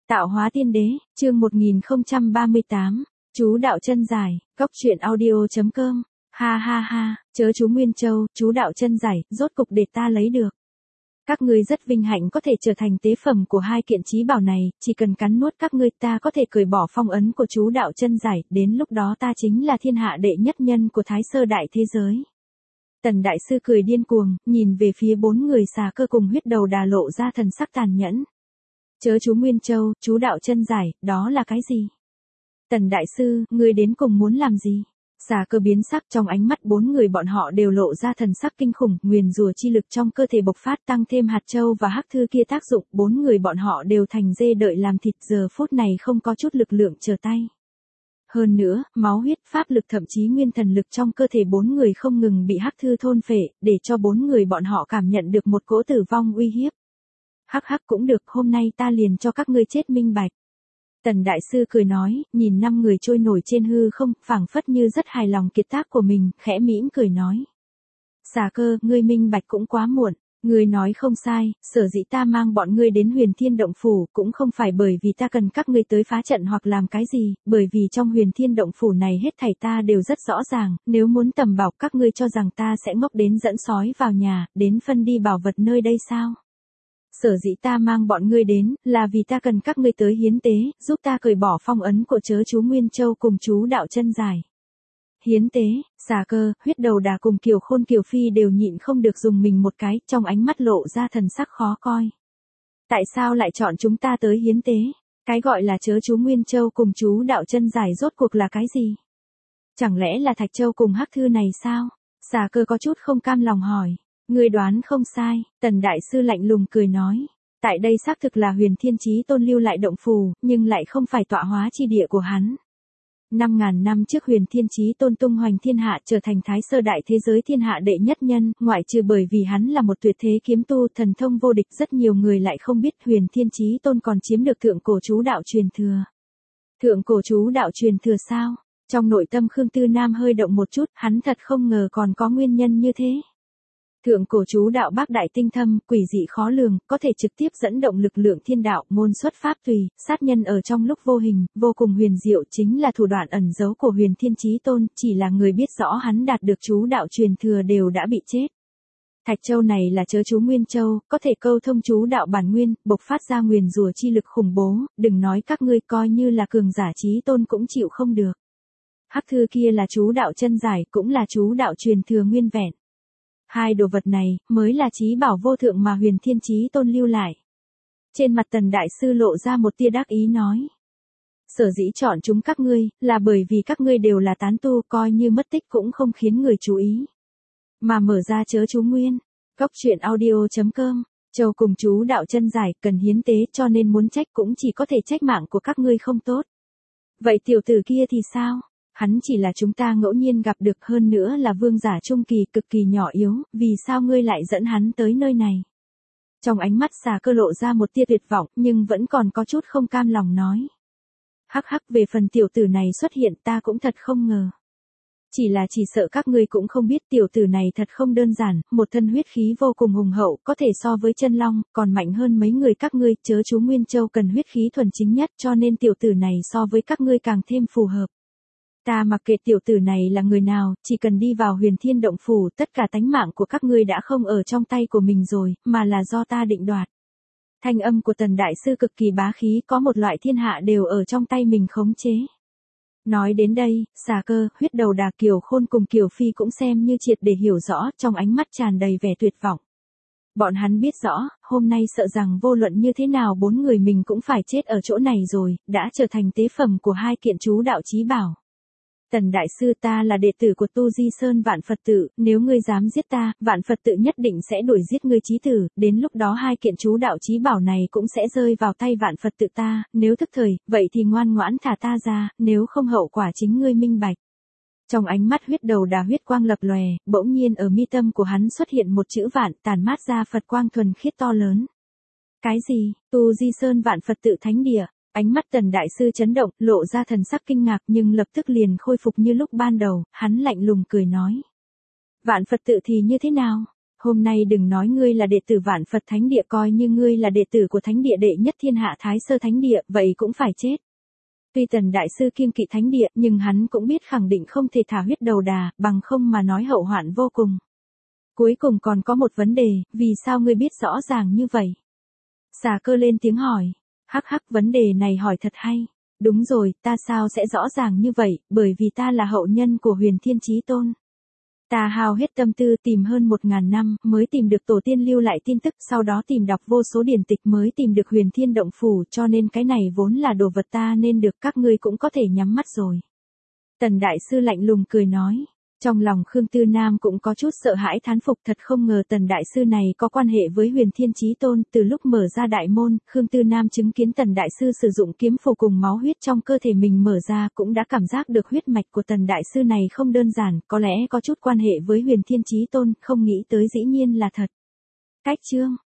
Tạo hóa tiên đế, chương 1038, chú đạo chân dài, góc truyện audio.com, ha ha ha, chớ chú Nguyên Châu, chú đạo chân dài, rốt cục để ta lấy được. Các ngươi rất vinh hạnh có thể trở thành tế phẩm của hai kiện chí bảo này, chỉ cần cắn nuốt các ngươi ta có thể cởi bỏ phong ấn của chú đạo chân dài, đến lúc đó ta chính là thiên hạ đệ nhất nhân của Thái Sơ đại thế giới. Tần đại sư cười điên cuồng, nhìn về phía bốn người xà cơ cùng huyết đầu đà lộ ra thần sắc tàn nhẫn. Chớ chú Nguyên Châu, chú đạo chân dài, đó là cái gì? Tần đại sư, ngươi đến cùng muốn làm gì? Xà cơ biến sắc, trong ánh mắt bốn người bọn họ đều lộ ra thần sắc kinh khủng, nguyền rủa chi lực trong cơ thể bộc phát tăng thêm hạt châu và hắc thư kia tác dụng, bốn người bọn họ đều thành dê đợi làm thịt, giờ phút này không có chút lực lượng trở tay. Hơn nữa, máu huyết, pháp lực thậm chí nguyên thần lực trong cơ thể bốn người không ngừng bị hắc thư thôn phệ, để cho bốn người bọn họ cảm nhận được một cỗ tử vong uy hiếp. Hắc hắc cũng được, hôm nay ta liền cho các ngươi chết minh bạch. Tần đại sư cười nói, nhìn năm người trôi nổi trên hư không, phảng phất như rất hài lòng kiệt tác của mình, khẽ mỉm cười nói. Xà cơ, ngươi minh bạch cũng quá muộn, ngươi nói không sai, sở dĩ ta mang bọn ngươi đến Huyền Thiên Động Phủ, cũng không phải bởi vì ta cần các ngươi tới phá trận hoặc làm cái gì, bởi vì trong Huyền Thiên Động Phủ này hết thảy ta đều rất rõ ràng, nếu muốn tầm bảo các ngươi cho rằng ta sẽ ngốc đến dẫn sói vào nhà, đến phân đi bảo vật nơi đây sao? Sở dĩ ta mang bọn ngươi đến, là vì ta cần các ngươi tới hiến tế, giúp ta cởi bỏ phong ấn của chớ chú Nguyên Châu cùng chú đạo chân dài. Hiến tế, xà cơ, huyết đầu đà cùng Kiều Khôn Kiều Phi đều nhịn không được dùng mình một cái, trong ánh mắt lộ ra thần sắc khó coi. Tại sao lại chọn chúng ta tới hiến tế? Cái gọi là chớ chú Nguyên Châu cùng chú đạo chân dài rốt cuộc là cái gì? Chẳng lẽ là Thạch Châu cùng hắc thư này sao? Xà cơ có chút không cam lòng hỏi. Ngươi đoán không sai, Tần đại sư lạnh lùng cười nói. Tại đây xác thực là Huyền Thiên Chí Tôn lưu lại động phù, nhưng lại không phải tọa hóa chi địa của hắn. 5.000 năm trước Huyền Thiên Chí Tôn tung hoành thiên hạ trở thành Thái Sơ đại thế giới thiên hạ đệ nhất nhân, ngoại trừ bởi vì hắn là một tuyệt thế kiếm tu thần thông vô địch, rất nhiều người lại không biết Huyền Thiên Chí Tôn còn chiếm được thượng cổ chú đạo truyền thừa. Thượng cổ chú đạo truyền thừa sao? Trong nội tâm Khương Tư Nam hơi động một chút, hắn thật không ngờ còn có nguyên nhân như thế. Thượng cổ chú đạo bác đại tinh thâm, quỷ dị khó lường, có thể trực tiếp dẫn động lực lượng thiên đạo, môn xuất pháp tùy, sát nhân ở trong lúc vô hình, vô cùng huyền diệu, chính là thủ đoạn ẩn giấu của Huyền Thiên Chí Tôn, chỉ là người biết rõ hắn đạt được chú đạo truyền thừa đều đã bị chết. Thạch Châu này là chớ chú Nguyên Châu, có thể câu thông chú đạo bản nguyên, bộc phát ra nguyền rủa chi lực khủng bố, đừng nói các ngươi coi như là cường giả Chí Tôn cũng chịu không được. Hắc thư kia là chú đạo chân dài, cũng là chú đạo truyền thừa nguyên vẹn. Hai đồ vật này, mới là chí bảo vô thượng mà Huyền Thiên Chí Tôn lưu lại. Trên mặt Tần đại sư lộ ra một tia đắc ý nói. Sở dĩ chọn chúng các ngươi, là bởi vì các ngươi đều là tán tu, coi như mất tích cũng không khiến người chú ý. Mà mở ra chớ chú Nguyên, góc truyện audio.com, Châu cùng chú đạo chân dài, cần hiến tế cho nên muốn trách cũng chỉ có thể trách mạng của các ngươi không tốt. Vậy tiểu tử kia thì sao? Hắn chỉ là chúng ta ngẫu nhiên gặp được, hơn nữa là vương giả trung kỳ cực kỳ nhỏ yếu, vì sao ngươi lại dẫn hắn tới nơi này? Trong ánh mắt xà cơ lộ ra một tia tuyệt vọng, nhưng vẫn còn có chút không cam lòng nói. Hắc hắc, về phần tiểu tử này xuất hiện ta cũng thật không ngờ. Chỉ sợ các ngươi cũng không biết tiểu tử này thật không đơn giản, một thân huyết khí vô cùng hùng hậu, có thể so với chân long, còn mạnh hơn mấy người các ngươi, chớ chú Nguyên Châu cần huyết khí thuần chính nhất cho nên tiểu tử này so với các ngươi càng thêm phù hợp. Ta mặc kệ tiểu tử này là người nào, chỉ cần đi vào Huyền Thiên Động Phủ, tất cả tánh mạng của các ngươi đã không ở trong tay của mình rồi, mà là do ta định đoạt. Thanh âm của Tần đại sư cực kỳ bá khí, có một loại thiên hạ đều ở trong tay mình khống chế. Nói đến đây, xà cơ, huyết đầu đà Kiều Khôn cùng Kiều Phi cũng xem như triệt để hiểu rõ, trong ánh mắt tràn đầy vẻ tuyệt vọng. Bọn hắn biết rõ, hôm nay sợ rằng vô luận như thế nào bốn người mình cũng phải chết ở chỗ này rồi, đã trở thành tế phẩm của hai kiện chú đạo chí bảo. Tần đại sư, ta là đệ tử của Tu Di Sơn Vạn Phật Tự, nếu ngươi dám giết ta, Vạn Phật Tự nhất định sẽ đuổi giết ngươi chí tử, đến lúc đó hai kiện chú đạo chí bảo này cũng sẽ rơi vào tay Vạn Phật Tự ta, nếu thức thời, vậy thì ngoan ngoãn thả ta ra, nếu không hậu quả chính ngươi minh bạch. Trong ánh mắt huyết đầu đà huyết quang lập lòe, bỗng nhiên ở mi tâm của hắn xuất hiện một chữ vạn, tàn mát ra Phật quang thuần khiết to lớn. Cái gì? Tu Di Sơn Vạn Phật Tự thánh địa? Ánh mắt Tần đại sư chấn động, lộ ra thần sắc kinh ngạc nhưng lập tức liền khôi phục như lúc ban đầu, hắn lạnh lùng cười nói. Vạn Phật Tự thì như thế nào? Hôm nay đừng nói ngươi là đệ tử Vạn Phật Thánh Địa, coi như ngươi là đệ tử của Thánh Địa đệ nhất thiên hạ Thái Sơ Thánh Địa, vậy cũng phải chết. Tuy Tần Đại Sư kiêng kỵ Thánh Địa, nhưng hắn cũng biết khẳng định không thể thả huyết đầu đà, bằng không mà nói hậu hoạn vô cùng. Cuối cùng còn có một vấn đề, vì sao ngươi biết rõ ràng như vậy? Xà Cơ lên tiếng hỏi. Hắc hắc, vấn đề này hỏi thật hay. Đúng rồi, ta sao sẽ rõ ràng như vậy, bởi vì ta là hậu nhân của Huyền Thiên Chí Tôn. Ta hao hết tâm tư tìm hơn 1000 năm mới tìm được tổ tiên lưu lại tin tức, sau đó tìm đọc vô số điển tịch mới tìm được Huyền Thiên Động Phủ, cho nên cái này vốn là đồ vật ta nên được, các ngươi cũng có thể nhắm mắt rồi. Tần Đại Sư lạnh lùng cười nói. Trong lòng Khương Tư Nam cũng có chút sợ hãi thán phục, thật không ngờ Tần Đại Sư này có quan hệ với Huyền Thiên Chí Tôn. Từ lúc mở ra đại môn, Khương Tư Nam chứng kiến Tần Đại Sư sử dụng kiếm phù cùng máu huyết trong cơ thể mình mở ra, cũng đã cảm giác được huyết mạch của Tần Đại Sư này không đơn giản, có lẽ có chút quan hệ với Huyền Thiên Chí Tôn, không nghĩ tới dĩ nhiên là thật. Cách chương